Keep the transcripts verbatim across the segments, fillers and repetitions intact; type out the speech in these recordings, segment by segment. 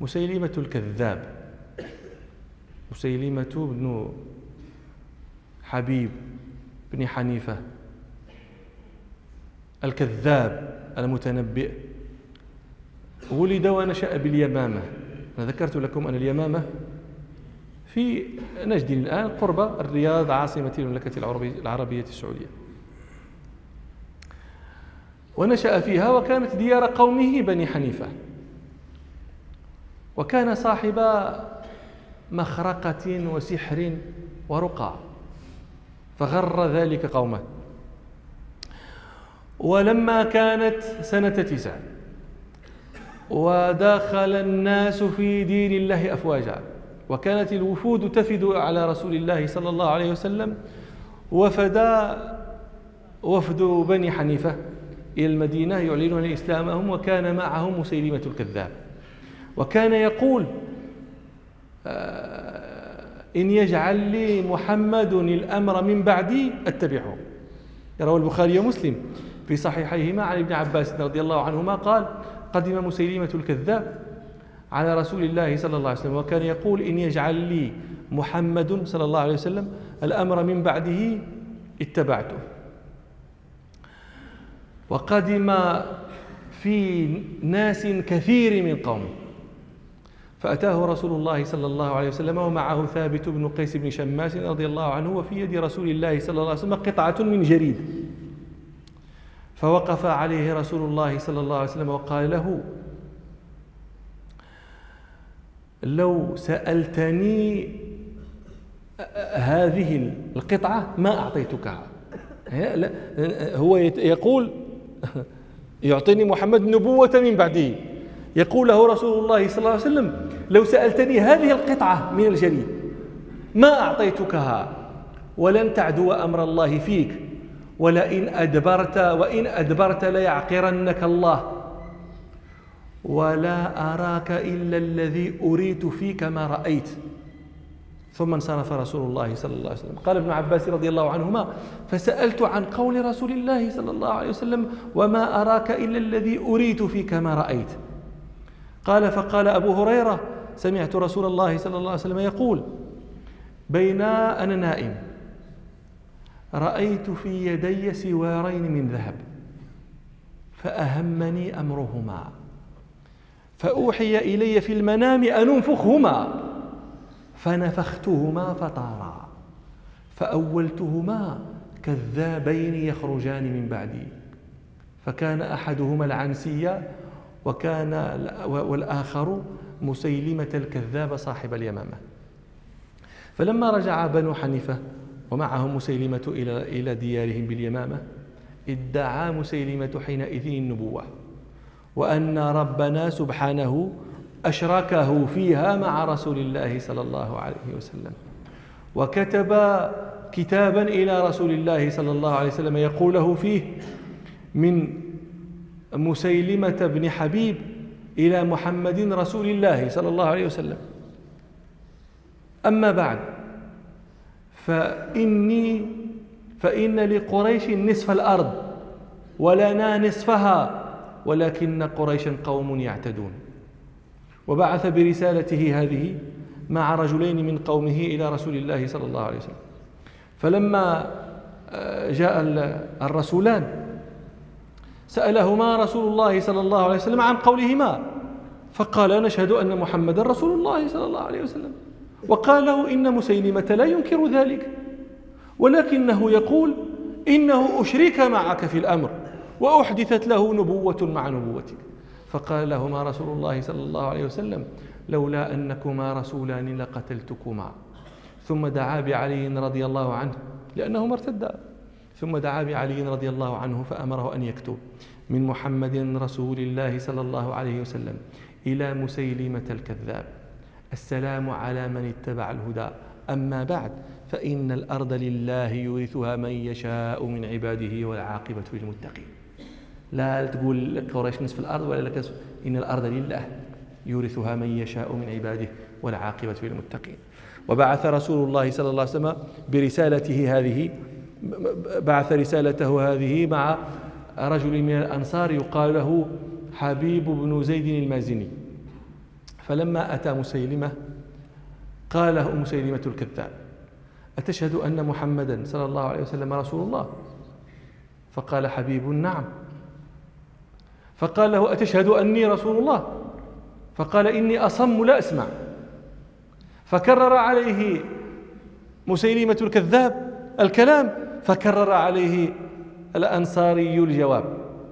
مسيلمة الكذاب، مسيلمة بن حبيب بن حنيفة الكذاب المتنبئ، ولد ونشأ باليمامة. أنا ذكرت لكم أن اليمامة في نجد الآن قرب الرياض عاصمة المملكة العربية السعودية، ونشأ فيها وكانت ديار قومه بني حنيفة، وكان صاحب مخرقة وسحر ورقى فغر ذلك قومه. ولما كانت سنة تسع ودخل الناس في دين الله أفواجا، وكانت الوفود تفد على رسول الله صلى الله عليه وسلم، وفد وفد بني حنيفة إلى المدينة يعلنون إسلامهم، وكان معهم مسيلمة الكذاب، وكان يقول إن يجعل لي محمد الأمر من بعدي أتبعه. روى البخاري ومسلم في صحيحيهما عن ابن عباس رضي الله عنهما قال: قدم مسيلمة الكذاب على رسول الله صلى الله عليه وسلم، وكان يقول إن يجعل لي محمد صلى الله عليه وسلم الأمر من بعده اتبعته. وقدم في ناس كثير من قومه، فأتاه رسول الله صلى الله عليه وسلم ومعه ثابت بن قيس بن شماس رضي الله عنه، وفي يد رسول الله صلى الله عليه وسلم قطعة من جريد، فوقف عليه رسول الله صلى الله عليه وسلم وقال له: لو سألتني هذه القطعة ما أعطيتكها. هو يقول يعطيني محمد نبوة من بعده، يقول له رسول الله صلى الله عليه وسلم: لو سألتني هذه القطعة من الجريد ما أعطيتكها، ولن تعدو أمر الله فيك، ولئن أدبرت وإن أدبرت ليعقرنك الله، ولا أراك إلا الذي أريت فيك ما رأيت. ثم انصرف رسول الله صلى الله عليه وسلم. قال ابن عباس رضي الله عنهما: فسألت عن قول رسول الله صلى الله عليه وسلم: وما أراك إلا الذي أريت فيك ما رأيت. قال: فقال أبو هريرة: سمعت رسول الله صلى الله عليه وسلم يقول: بين أنا نائم رأيت في يدي سوارين من ذهب، فأهمني أمرهما، فأوحي إلي في المنام أن أنفخهما، فنفختهما فطارا، فأولتهما كذابين يخرجان من بعدي، فكان أحدهما العنسية وكان والآخر مسيلمة الكذاب صاحب اليمامة. فلما رجع بنو حنيفة ومعهم مسيلمة إلى إلى ديارهم باليمامة، ادعى مسيلمة حينئذ النبوة، وأن ربنا سبحانه أشركه فيها مع رسول الله صلى الله عليه وسلم، وكتب كتابا إلى رسول الله صلى الله عليه وسلم يقول له فيه: من مسيلمة بن حبيب إلى محمد رسول الله صلى الله عليه وسلم. أما بعد، فإني فإن لقريش نصف الأرض ولنا نصفها، ولكن قريشا قوم يعتدون. وبعث برسالته هذه مع رجلين من قومه إلى رسول الله صلى الله عليه وسلم. فلما جاء الرسولان سألهما رسول الله صلى الله عليه وسلم عن قولهما، فقال: نشهد أن محمدا رسول الله صلى الله عليه وسلم. وقال له: إن مسيلمة لا ينكر ذلك، ولكنه يقول إنه أشرك معك في الأمر وأحدثت له نبوة مع نبوتك. فقال لهما رسول الله صلى الله عليه وسلم: لولا أنكما رسولان لقتلتكما. ثم دعا بعلي رضي الله عنه لأنهما ارتدا، ثم دعا بعلي رضي الله عنه فأمره أن يكتب: من محمد رسول الله صلى الله عليه وسلم إلى مسيلمة الكذاب، السلام على من اتبع الهدى، أما بعد فإن الأرض لله يورثها من يشاء من عباده والعاقبة للمتقين. لا تقول قريش نصف الأرض ولا لك، إن الأرض لله يورثها من يشاء من عباده والعاقبة للمتقين. وبعث رسول الله صلى الله عليه وسلم برسالته هذه، بعث رسالته هذه مع رجل من الأنصار يقال له حبيب بن زيد المازني. فلما أتى مسيلمة قال له مسيلمة الكذاب: أتشهد أن محمدا صلى الله عليه وسلم رسول الله؟ فقال حبيب: نعم. فقال له: أتشهد أني رسول الله؟ فقال: إني أصم لا أسمع. فكرر عليه مسيلمة الكذاب الكلام، فكرر عليه الأنصاري الجواب،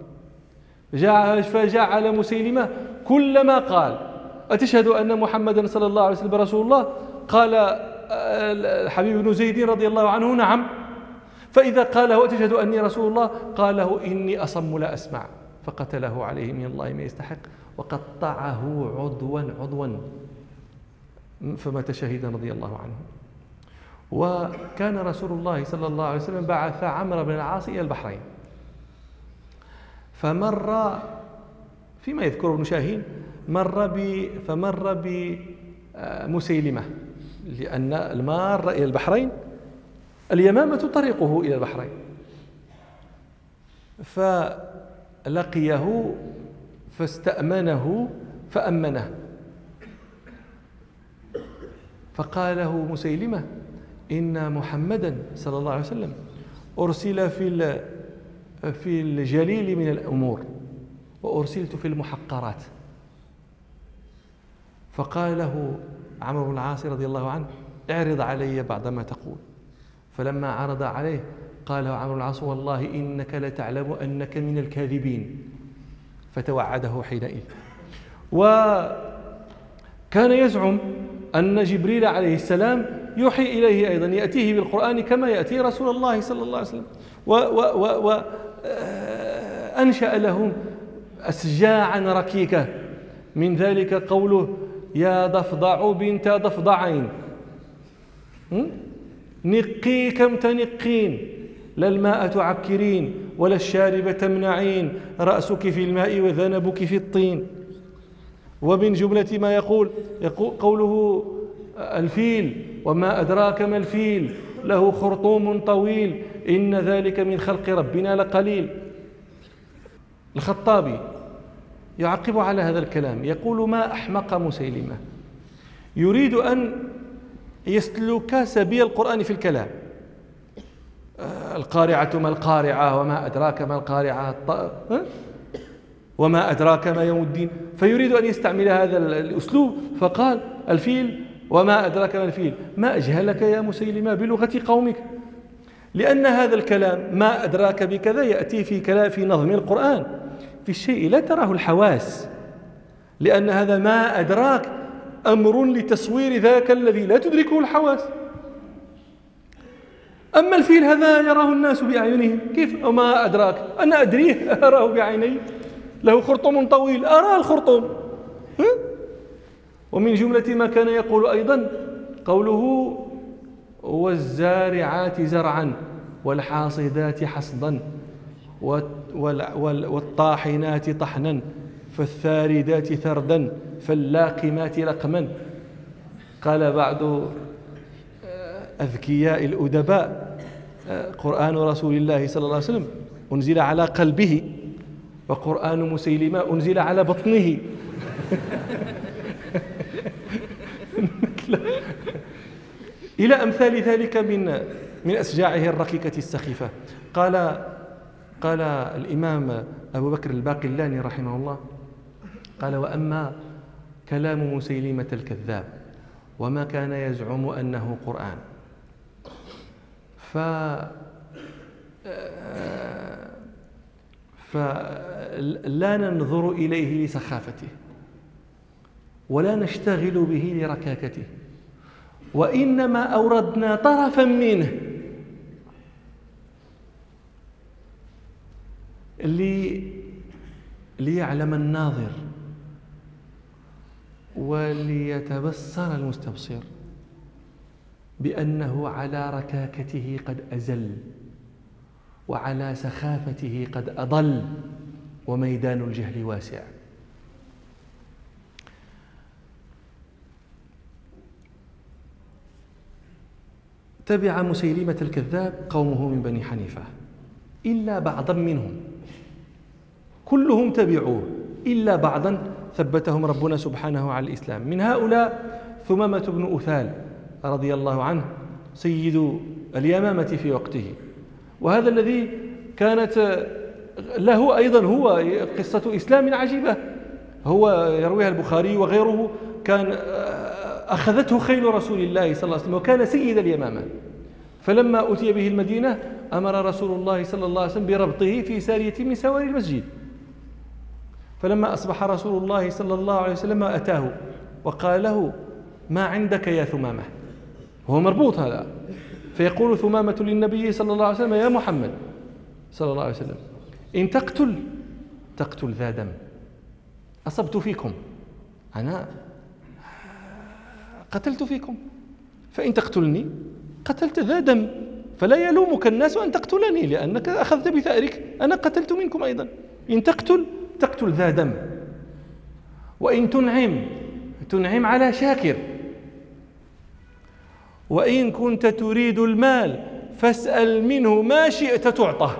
فجعل مسيلمة كلما قال: أتشهد أن محمدا صلى الله عليه وسلم رسول الله؟ قال الحبيب بن زيد رضي الله عنه: نعم. فإذا قال له: أتشهد أني رسول الله؟ قال له: إني أصم لا أسمع. فقتله عليه من الله ما يستحق، وقطعه عضوا عضوا، فمات شهيدا رضي الله عنه. وكان رسول الله صلى الله عليه وسلم بعث عمرو بن العاص إلى البحرين، فمر فيما يذكر ابن شاهين مر ب فمر بمسيلمة، لأن المار إلى البحرين اليمامة طريقه إلى البحرين، فلقيه فاستأمنه فأمنه، فقال له مسيلمة: إن محمدا صلى الله عليه وسلم أرسل في في الجليل من الأمور، وأرسلت في المحقرات. فقال له عمرو بن العاص رضي الله عنه: اعرض علي بعض ما تقول. فلما عرض عليه قال له عمرو بن العاص: والله إنك لتعلم أنك من الكاذبين. فتوعده حينئذ. وكان يزعم أن جبريل عليه السلام يوحي إليه أيضا، يأتيه بالقرآن كما يأتي رسول الله صلى الله عليه وسلم، وأنشأ لهم أسجاعا ركيكة، من ذلك قوله: يا ضفدع بنت ضفدعين نقي كم تنقين، لا الماء تعكرين ولا الشارب تمنعين، رأسك في الماء وذنبك في الطين. ومن جملة ما يقول, يقول قوله: الفيل وما أدراك ما الفيل له خرطوم طويل إن ذلك من خلق ربنا لقليل. الخطابي يعقب على هذا الكلام يقول: ما أحمق مسيلمة، يريد أن يسلك سبيل القرآن في الكلام. القارعة ما القارعة وما أدراك ما القارعة وما أدراك ما يوم الدين، فيريد أن يستعمل هذا الأسلوب، فقال: الفيل وما أدراك ما الفيل. ما أجهلك يا مسيلمة بلغة قومك، لأن هذا الكلام ما أدراك بكذا يأتي في كلام في نظم القرآن في الشيء لا تراه الحواس، لأن هذا ما أدراك أمر لتصوير ذاك الذي لا تدركه الحواس. أما الفيل هذا يراه الناس بأعينهم، كيف وما أدراك؟ أنا أدريه، أراه بعيني، له خرطوم طويل، أرى الخرطوم. ومن جملة ما كان يقول أيضا قوله: والزارعات زرعا والحاصدات حصدا والطاحنات طحنا فالثاردات ثردا فاللاقمات لقما. قال بعض أذكياء الأدباء: قرآن رسول الله صلى الله عليه وسلم أنزل على قلبه، وقرآن مسيلمة أنزل على بطنه. إلى أمثال ذلك من من أسجاعه الركيكة السخيفة. قال قال الإمام أبو بكر الباقلاني رحمه الله، قال: وأما كلام مسيلمة الكذاب وما كان يزعم أنه قرآن، ف فلا ننظر إليه لسخافته ولا نشتغل به لركاكته، وإنما أوردنا طرفا منه لي ليعلم الناظر وليتبصر المستبصر بأنه على ركاكته قد أزل، وعلى سخافته قد أضل، وميدان الجهل واسع. تبع مسيلمة الكذاب قومه من بني حنيفة إلا بعضا منهم، كلهم تبعوه إلا بعضا ثبتهم ربنا سبحانه على الإسلام. من هؤلاء ثمامة بن أثال رضي الله عنه سيد اليمامة في وقته، وهذا الذي كانت له أيضا هو قصة إسلام عجيبة، هو يرويها البخاري وغيره، كان أخذته خيل رسول الله صلى الله عليه وسلم وكان سيد اليمامة، فلما أتي به المدينة أمر رسول الله صلى الله عليه وسلم بربطه في سارية من سواري المسجد. فلما أصبح رسول الله صلى الله عليه وسلم أتاه وقال له: ما عندك يا ثمامة؟ هو مربوط هذا. فيقول ثمامة للنبي صلى الله عليه وسلم: يا محمد صلى الله عليه وسلم، إن تقتل تقتل ذا دم، أصبت فيكم، أنا قتلت فيكم، فإن تقتلني قتلت ذا دم، فلا يلومك الناس أن تقتلني لأنك أخذت بثأرك، أنا قتلت منكم أيضا. إن تقتل تقتل ذا دم، وإن تنعم تنعم على شاكر، وإن كنت تريد المال فاسأل منه ما شئت تعطه.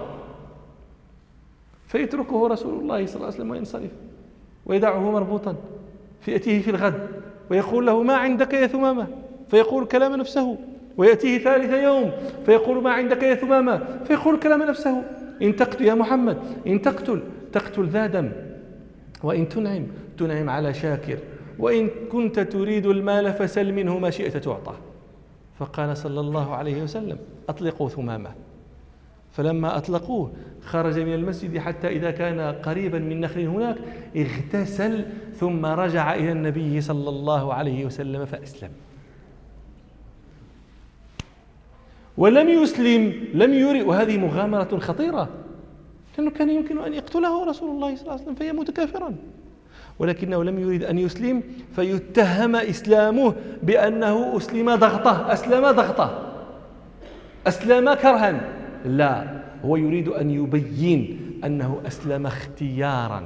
فيتركه رسول الله صلى الله عليه وسلم وينصرف ويدعه مربوطا فيأتيه في الغد ويقول له: ما عندك يا ثمامة؟ فيقول كلام نفسه. ويأتيه ثالث يوم فيقول: ما عندك يا ثمامة؟ فيقول كلام نفسه. إن تقتل يا محمد، إن تقتل تقتل ذا دم، وإن تنعم تنعم على شاكر، وإن كنت تريد المال فسل منه ما شئت تعطى. فقال صلى الله عليه وسلم: أطلقوا ثمامة. فلما أطلقوه خرج من المسجد حتى إذا كان قريبا من نخل هناك اغتسل ثم رجع إلى النبي صلى الله عليه وسلم فأسلم. ولم يسلم، لم يري، وهذه مغامرة خطيرة، لأنه كان يمكن أن يقتله رسول الله صلى الله عليه وسلم فيموت كافرا، ولكنه لم يريد أن يسلم فيتهم إسلامه بأنه أسلم ضغطه، أسلم ضغطه، أسلم كرها. لا، هو يريد أن يبين أنه أسلم اختيارا.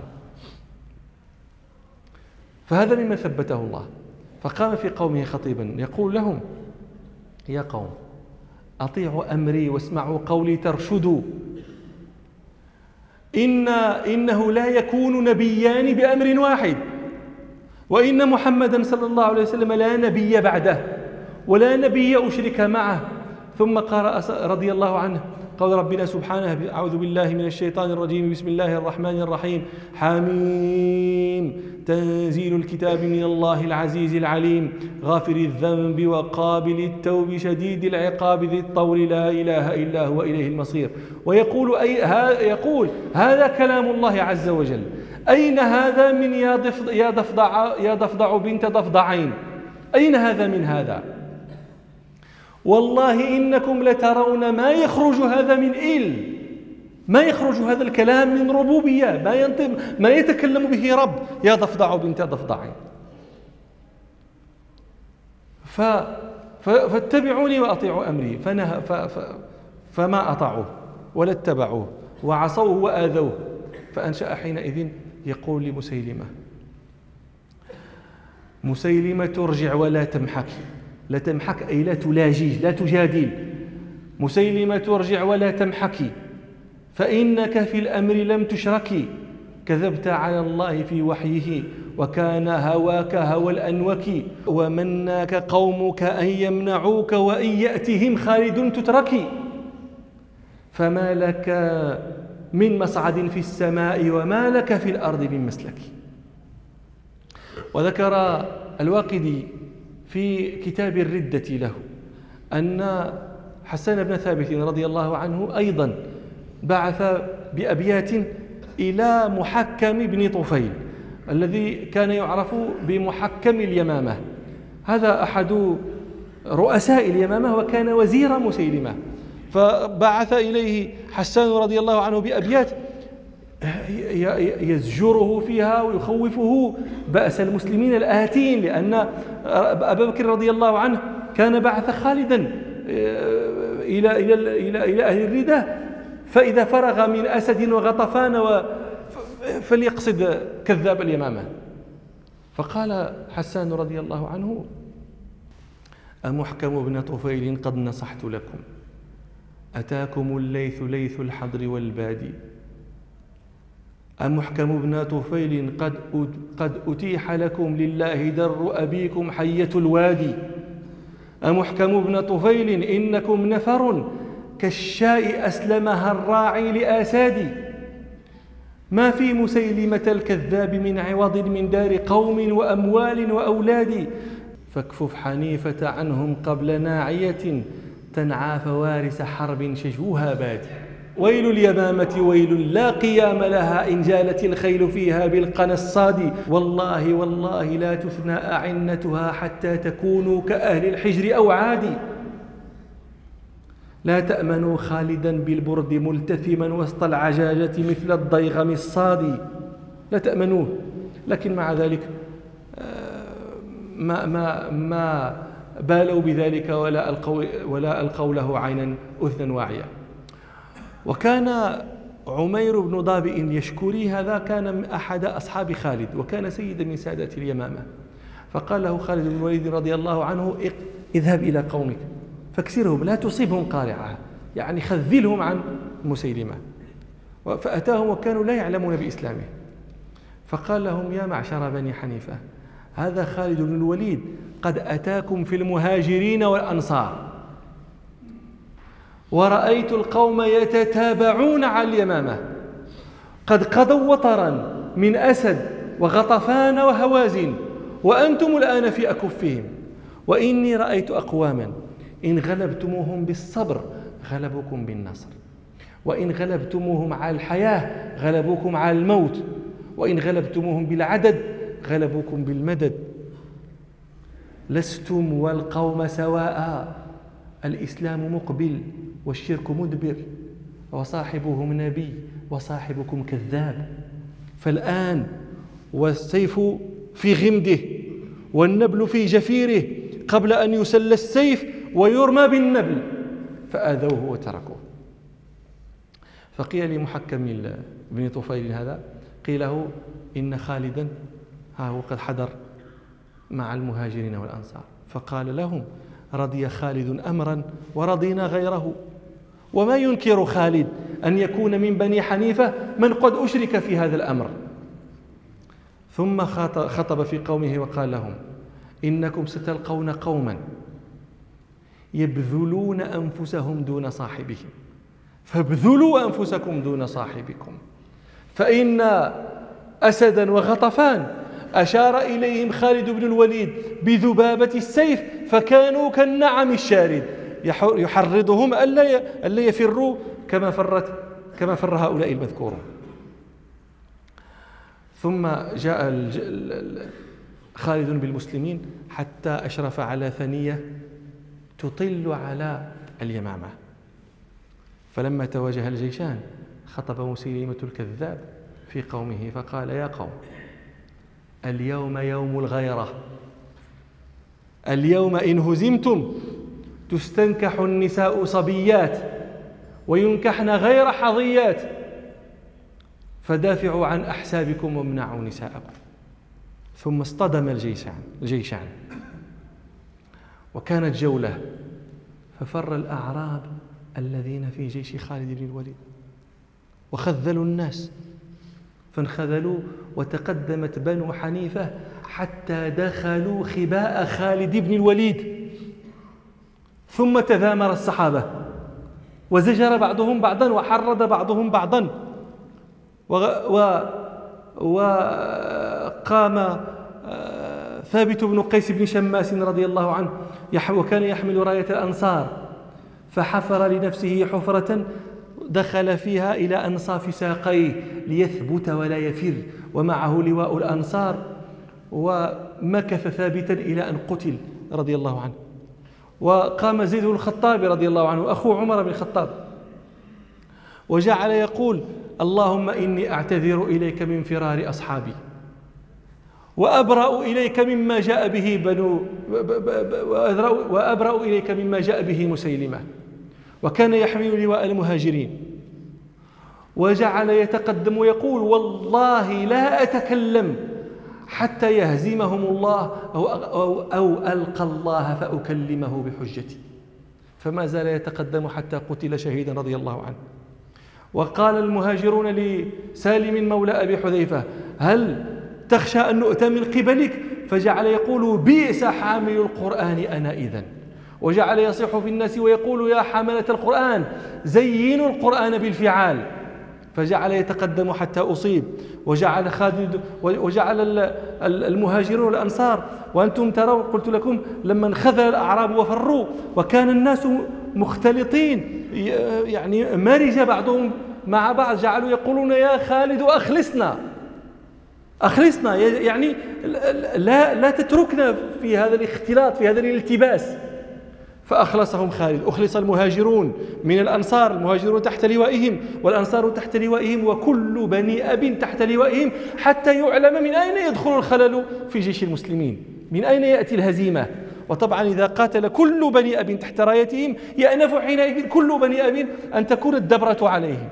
فهذا مما ثبته الله. فقام في قومه خطيبا يقول لهم: يا قوم، أطيعوا أمري واسمعوا قولي ترشدوا. إن إنه لا يكون نبيان بأمر واحد، وإن محمدا صلى الله عليه وسلم لا نبي بعده ولا نبي أشرك معه. ثم قرأ رضي الله عنه قول ربنا سبحانه: أعوذ بالله من الشيطان الرجيم، بسم الله الرحمن الرحيم، حميم، تنزيل الكتاب من الله العزيز العليم، غافر الذنب وقابل التوب شديد العقاب ذي الطول لا إله إلا هو إليه المصير. ويقول أي ها يقول هذا كلام الله عز وجل. أين هذا من يا ضفدع يا ضفدع يا ضفدع بنت ضفدعين؟ أين هذا من هذا؟ والله إنكم لترون ما يخرج هذا من إل، ما يخرج هذا الكلام من ربوبية، ما ينطق ما يتكلم به رب، يا ضفدع بنت ضفدعين. ف فاتبعوني وأطيعوا أمري. فنه ف ف فما أطاعوه ولا اتبعوه وعصوه وآذوه. فأنشأ حينئذ يقول لمسيلمة: مسيلمة ترجع ولا تمحك. لا تمحك أي لا تلاجي، لا تجادل. مسيلمة ترجع ولا تمحكي، فإنك في الأمر لم تشركي، كذبت على الله في وحيه، وكان هواك هوى الأنوك، ومناك قومك أن يمنعوك، وإن يأتهم خالد تتركي، فما لك من مصعد في السماء وما لك في الأرض من مسلك. وذكر الواقدي في كتاب الردة له أن حسان بن ثابت رضي الله عنه أيضا بعث بأبيات إلى محكم بن طفيل الذي كان يعرف بمحكم اليمامة. هذا أحد رؤساء اليمامة وكان وزير مسيلمة. فبعث إليه حسان رضي الله عنه بأبيات يزجره فيها ويخوفه بأس المسلمين الآتين، لأن أبا بكر رضي الله عنه كان بعث خالدا إلى إلى إلى إلى أهل الردة، فإذا فرغ من أسد وغطفان و فليقصد كذاب اليمامة. فقال حسان رضي الله عنه: أمحكم بن طفيل قد نصحت لكم، أتاكم الليث ليث الحضر والبادي، أمحكم بن طفيل قد قد أتيح لكم لله در أبيكم حية الوادي. أمحكم بن طفيل إنكم نفر كالشاء أسلمها الراعي لآسادي. ما في مسيلمة الكذاب من عوض من دار قوم وأموال وأولاد. فاكفف حنيفة عنهم قبل ناعية تنعى فوارس حرب شجوها بادي. ويل اليمامة ويل لا قيام لها إن جالت الخيل فيها بالقنا الصادي. والله والله لا تثنى أعنتها حتى تكونوا كأهل الحجر أو عادي. لا تأمنوا خالدا بالبرد ملتثما وسط العجاجة مثل الضيغم الصادي. لا تأمنوه، لكن مع ذلك ما ما ما بالوا بذلك ولا ألقوا ولا ألقوا له عينا أذنا واعية. وكان عمير بن ضابئ يشكري هذا كان أحد أصحاب خالد، وكان سيدا من سادات اليمامة. فقال له خالد بن الوليد رضي الله عنه: اذهب إلى قومك فاكسرهم لا تصيبهم قارعة، يعني خذلهم عن مسيلمة. فأتاهم وكانوا لا يعلمون بإسلامه، فقال لهم: يا معشر بني حنيفة، هذا خالد بن الوليد قد أتاكم في المهاجرين والأنصار، ورأيت القوم يتتابعون على اليمامة، قد قضوا وطرا من أسد وغطفان وهوازن، وأنتم الآن في أكفهم. وإني رأيت أقواما إن غلبتموهم بالصبر غلبوكم بالنصر، وإن غلبتموهم على الحياة غلبوكم على الموت، وإن غلبتموهم بالعدد غلبوكم بالمدد. لستم والقوم سواء، الإسلام مقبل والشرك مدبر، وصاحبهم نبي وصاحبكم كذاب. فالآن والسيف في غمده والنبل في جفيره قبل أن يسل السيف ويرمى بالنبل، فآذوه وتركوه. فقيل لمحكم بن طفيل هذا، قيل له: إن خالدا ها هو قد حضر مع المهاجرين والأنصار. فقال لهم: رضي خالد أمرا ورضينا غيره، وما ينكر خالد أن يكون من بني حنيفة من قد أشرك في هذا الأمر. ثم خطب في قومه وقال لهم: إنكم ستلقون قوما يبذلون أنفسهم دون صاحبهم، فابذلوا أنفسكم دون صاحبكم، فإن أسدا وغطفان أشار إليهم خالد بن الوليد بذبابة السيف فكانوا كالنعم الشارد، يحرضهم ألا يفروا كما فرت كما فر هؤلاء المذكورون. ثم جاء خالد بالمسلمين حتى أشرف على ثنية تطل على اليمامة. فلما تواجه الجيشان خطب مسيلمة الكذاب في قومه فقال: يا قوم، اليوم يوم الغيرة، اليوم إن هزمتم تستنكح النساء صبيات وينكحن غير حظيات، فدافعوا عن أحسابكم وامنعوا نساءكم. ثم اصطدم الجيشان الجيشان وكانت جولة، ففر الأعراب الذين في جيش خالد بن الوليد وخذلوا الناس فانخذلوا، وتقدمت بنو حنيفة حتى دخلوا خباء خالد بن الوليد. ثم تذامر الصحابة وزجر بعضهم بعضا وحرض بعضهم بعضا، وقام ثابت بن قيس بن شماس رضي الله عنه وكان يحمل راية الأنصار، فحفر لنفسه حفرة دخل فيها إلى أنصاف ساقيه ليثبت ولا يفر، ومعه لواء الأنصار، ومكث ثابتا إلى أن قتل رضي الله عنه. وقام زيد بن الخطاب رضي الله عنه أخو عمر بن الخطاب وجعل يقول: اللهم إني أعتذر إليك من فرار أصحابي، وأبرأ إليك مما جاء به بنو وأبرأ إليك مما جاء به مسيلمة. وكان يحمل لواء المهاجرين، وجعل يتقدم ويقول: والله لا أتكلم حتى يهزمهم الله أو, أو, أو ألقى الله فأكلمه بحجتي. فما زال يتقدم حتى قتل شهيدا رضي الله عنه. وقال المهاجرون لسالم مولى أبي حذيفة: هل تخشى أن نؤتى من قبلك؟ فجعل يقول: بئس حامل القرآن أنا إذن. وجعل يصيح في الناس ويقول: يا حملة القرآن زينوا القرآن بالفعال. فجعل يتقدم حتى أصيب. وجعل خالد وجعل المهاجرون والأنصار، وأنتم ترون قلت لكم لما انخذل الأعراب وفروا وكان الناس مختلطين يعني مرج بعضهم مع بعض، جعلوا يقولون: يا خالد أخلصنا أخلصنا، يعني لا لا تتركنا في هذا الاختلاط، في هذا الالتباس. فأخلصهم خالد. أخلص المهاجرون من الأنصار، المهاجرون تحت لوائهم والأنصار تحت لوائهم وكل بني أب تحت لوائهم، حتى يعلم من أين يدخل الخلل في جيش المسلمين، من أين يأتي الهزيمة. وطبعا إذا قاتل كل بني أب تحت رايتهم يأنف حينئذ كل بني أب أن تكون الدبرة عليهم.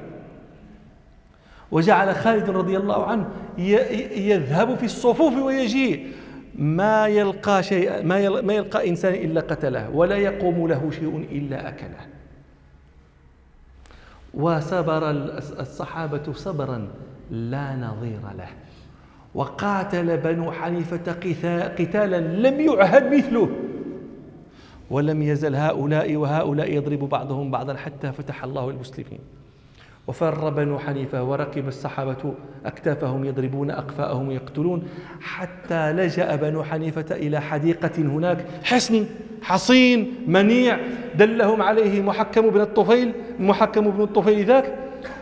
وجعل خالد رضي الله عنه يذهب في الصفوف ويجيء، ما يلقى شيء ما يلقى إنسان إلا قتله، ولا يقوم له شيء إلا أكله. وصبر الصحابة صبرا لا نظير له، وقاتل بنو حنيفة قتالا لم يعهد مثله، ولم يزل هؤلاء وهؤلاء يضرب بعضهم بعضا حتى فتح الله المسلمين. وفر بنو حنيفة وركب الصحابة أكتافهم يضربون أقفاءهم يقتلون، حتى لجأ بنو حنيفة إلى حديقة هناك، حصن حصين منيع دلهم عليه محكم بن الطفيل محكم بن الطفيل ذاك،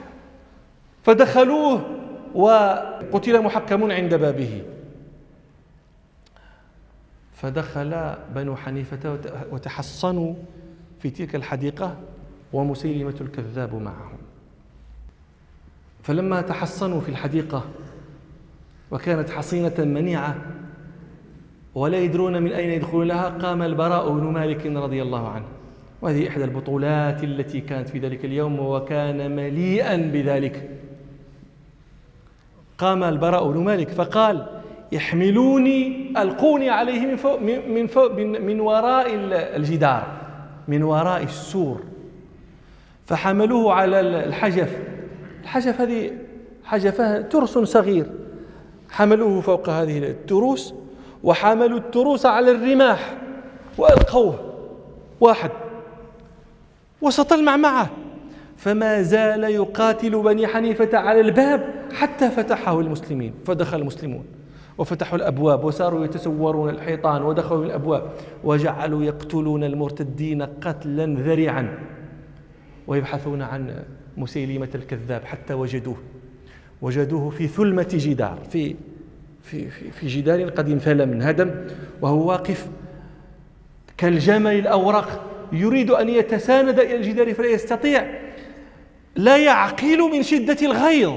فدخلوه وقتل محكم عند بابه. فدخل بنو حنيفة وتحصنوا في تلك الحديقة ومسيلمة الكذاب معهم. فلما تحصنوا في الحديقة وكانت حصينة منيعة ولا يدرون من أين يدخلون لها، قام البراء بن مالك رضي الله عنه، وهذه إحدى البطولات التي كانت في ذلك اليوم وكان مليئا بذلك. قام البراء بن مالك فقال: يحملوني ألقوني عليه من, فوق من, فوق من وراء الجدار، من وراء السور. فحملوه على الحجف، الحجف هذه حجفها ترس صغير، حملوه فوق هذه التروس وحملوا التروس على الرماح وألقوه واحد وسط المعمعة، فما زال يقاتل بني حنيفة على الباب حتى فتحه المسلمين. فدخل المسلمون وفتحوا الأبواب وصاروا يتسورون الحيطان ودخلوا الأبواب وجعلوا يقتلون المرتدين قتلا ذريعا ويبحثون عن مسيلمة الكذاب حتى وجدوه وجدوه في ثلمة جدار، في في في, في جدار قد انثلم انهدم، وهو واقف كالجمل الأورق يريد أن يتساند إلى الجدار فلا يستطيع، لا يعقل من شدة الغيظ،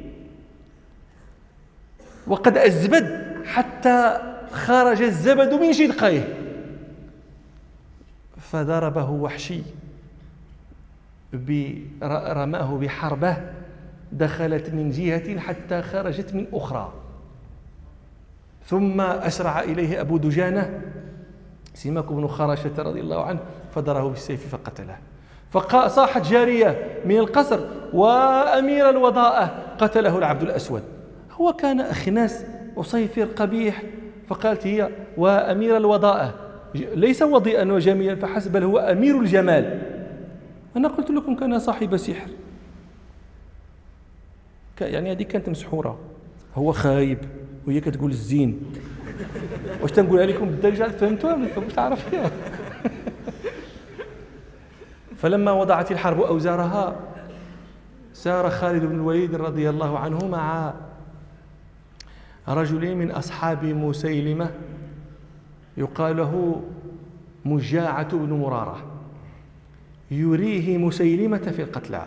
وقد أزبد حتى خرج الزبد من شدقيه. فضربه وحشي، رماه بحربة دخلت من جهة حتى خرجت من أخرى، ثم أسرع إليه أبو دجانة سماك بن خرشة رضي الله عنه فضربه بالسيف فقتله. فصاحت جارية من القصر: وأمير الوضاءة قتله العبد الأسود. هو كان أخناس وصيفر قبيح، فقالت هي: وأمير الوضاءة، ليس وضيئا وجميلا فحسب، بل هو أمير الجمال. أنا قلت لكم كان صاحب سحر، يعني هذه كانت مسحورة، هو خايب وهي كتقول الزين. واش تنقولها لكم بالدرجة فهمتوها ما تعرف فيها. فلما وضعت الحرب أوزارها سار خالد بن الوليد رضي الله عنه مع رجل من أصحاب مسيلمة يقال له مجاعة بن مرارة، يريه مسيلمة في القتلى.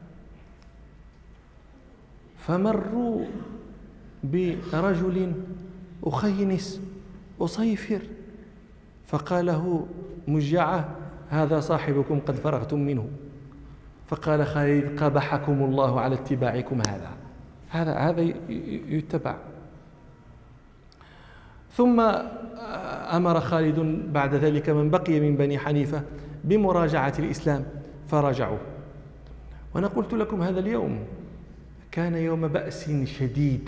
فمروا برجل أخينس أصيفر، فقال له مجاعة: هذا صاحبكم قد فرغتم منه. فقال خالد: قبحكم الله على اتباعكم هذا هذا هذا يتبع. ثم أمر خالد بعد ذلك من بقي من بني حنيفة بمراجعة الإسلام فرجعوا، وأنا قلت لكم هذا اليوم كان يوم بأس شديد،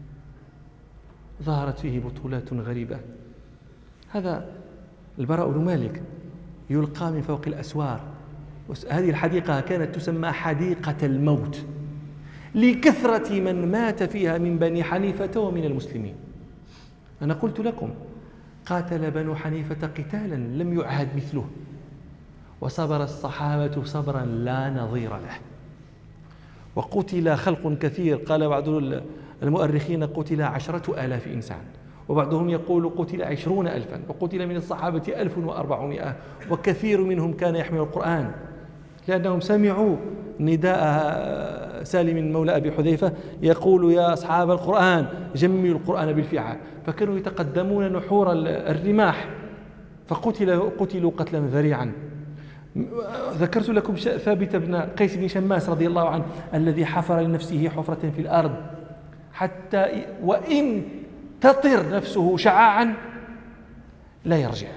ظهرت فيه بطولات غريبة. هذا البراء بن مالك يلقى من فوق الأسوار. هذه الحديقة كانت تسمى حديقة الموت لكثرة من مات فيها من بني حنيفة ومن المسلمين. أنا قلت لكم قاتل بنو حنيفة قتالا لم يعهد مثله، وصبر الصحابة صبرا لا نظير له، وقتل خلق كثير. قال بعض المؤرخين قتل عشرة آلاف إنسان، وبعضهم يقول قتل عشرون ألفا، وقتل من الصحابة ألف وأربعمائة، وكثير منهم كان يحمل القرآن لأنهم سمعوا نداء سالم مولى أبي حذيفة يقول يا أصحاب القرآن جملوا القرآن بالفعال، فكانوا يتقدمون نحور الرماح، فقتلوا قتلوا قتلا ذريعا. ذكرت لكم ثابت بن قيس بن شماس رضي الله عنه الذي حفر لنفسه حفرة في الأرض حتى وإن تطر نفسه شعاعا لا يرجع.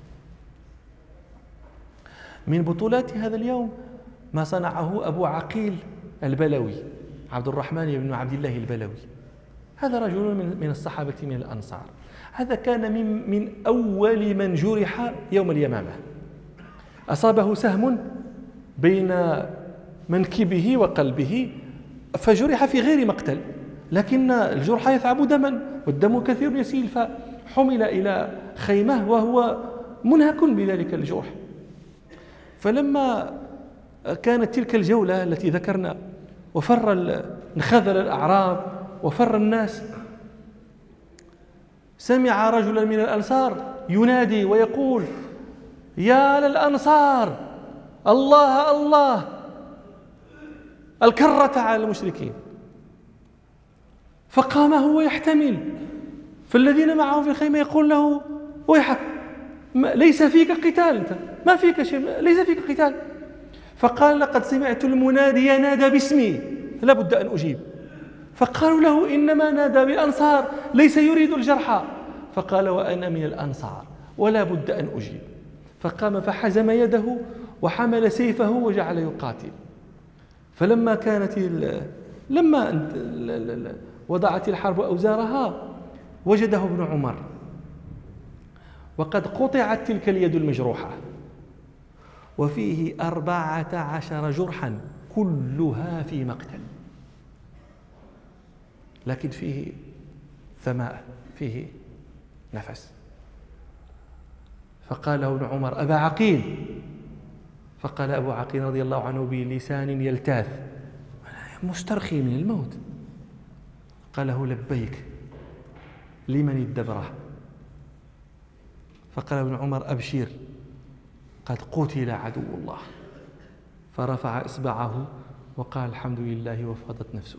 من بطولات هذا اليوم ما صنعه أبو عقيل البلوي، عبد الرحمن بن عبد الله البلوي. هذا رجل من الصحابة من الأنصار، هذا كان من, من أول من جرح يوم اليمامة. أصابه سهم بين منكبه وقلبه فجرح في غير مقتل، لكن الجرح يثعب دما والدم كثير يسيل، فحمل إلى خيمة وهو منهك بذلك الجرح. فلما كانت تلك الجولة التي ذكرنا وفر انخذل الأعراب وفر الناس، سمع رجلا من الأنصار ينادي ويقول يا للأنصار الله الله الكرة على المشركين. فقام هو يحتمل، فالذين معه في الخيمة يقول له ويحك ليس فيك قتال، أنت ما فيك شيء، ليس فيك قتال. فقال لقد سمعت المنادي ينادى باسمي لا بد أن أجيب. فقالوا له إنما نادى بالأنصار ليس يريد الجرحى. فقال وأنا من الأنصار ولا بد أن أجيب. فقام فحزم يده وحمل سيفه وجعل يقاتل. فلما كانت لما وضعت الحرب أوزارها وجده ابن عمر وقد قطعت تلك اليد المجروحة وفيه أربعة عشر جرحا كلها في مقتل، لكن فيه ثماء، فيه نفس. فقال له ابن عمر أبا عقيل، فقال أبو عقيل رضي الله عنه بلسان يلتاث مسترخي من الموت، قال له لبيك لمن الدبرة؟ فقال ابن عمر أبشر قد قتل عدو الله. فرفع إصبعه وقال الحمد لله وفاضت نفسه.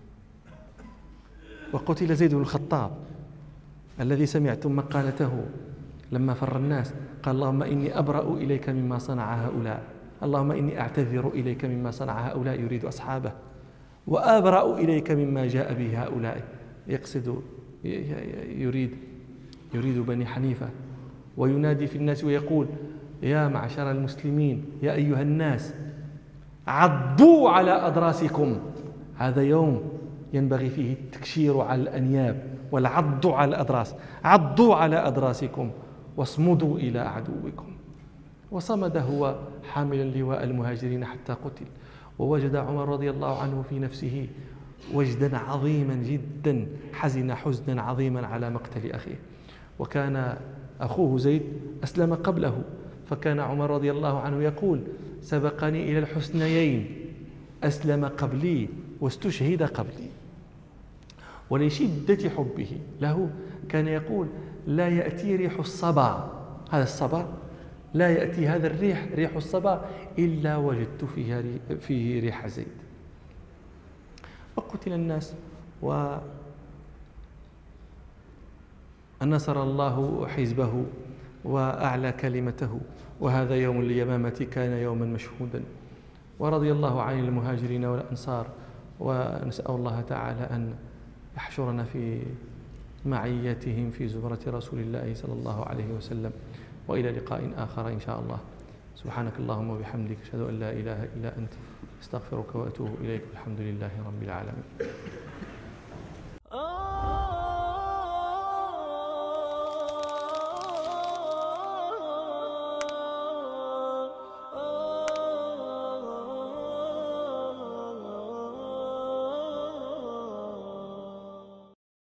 وقتل زيد بن الخطاب الذي سمعتم مقالته لما فر الناس، قال اللهم إني أبرأ إليك مما صنع هؤلاء، اللهم إني أعتذر إليك مما صنع هؤلاء، يريد أصحابه، وأبرأ إليك مما جاء به هؤلاء، يقصد يريد يريد بني حنيفة. وينادي في الناس ويقول يا معشر المسلمين يا أيها الناس عضوا على أضراسكم. هذا يوم ينبغي فيه التكشير على الأنياب والعض على الأضراس، عضوا على أضراسكم واصمدوا إلى عدوكم. وصمد هو حاملا لواء المهاجرين حتى قتل. ووجد عمر رضي الله عنه في نفسه وجدا عظيما جدا، حزن حزنا عظيما على مقتل أخيه. وكان أخوه زيد أسلم قبله، فكان عمر رضي الله عنه يقول سبقني إلى الحسنيين، أسلم قبلي واستشهد قبلي. ولشدة حبه له كان يقول لا يأتي ريح الصبا، هذا الصبا لا يأتي هذا الريح ريح الصبا إلا وجدت فيها فيه ريح زيد. وقتل الناس ونصر الله حزبه وأعلى كلمته، وهذا يوم اليمامة كان يوما مشهودا. ورضي الله عن المهاجرين والأنصار، ونسأل الله تعالى أن يحشرنا في معيتهم في زمرة رسول الله صلى الله عليه وسلم. وإلى لقاء آخر إن شاء الله. سبحانك اللهم وبحمدك أشهد أن لا إله إلا أنت أستغفرك وأتوب إليك. الحمد لله رب العالمين.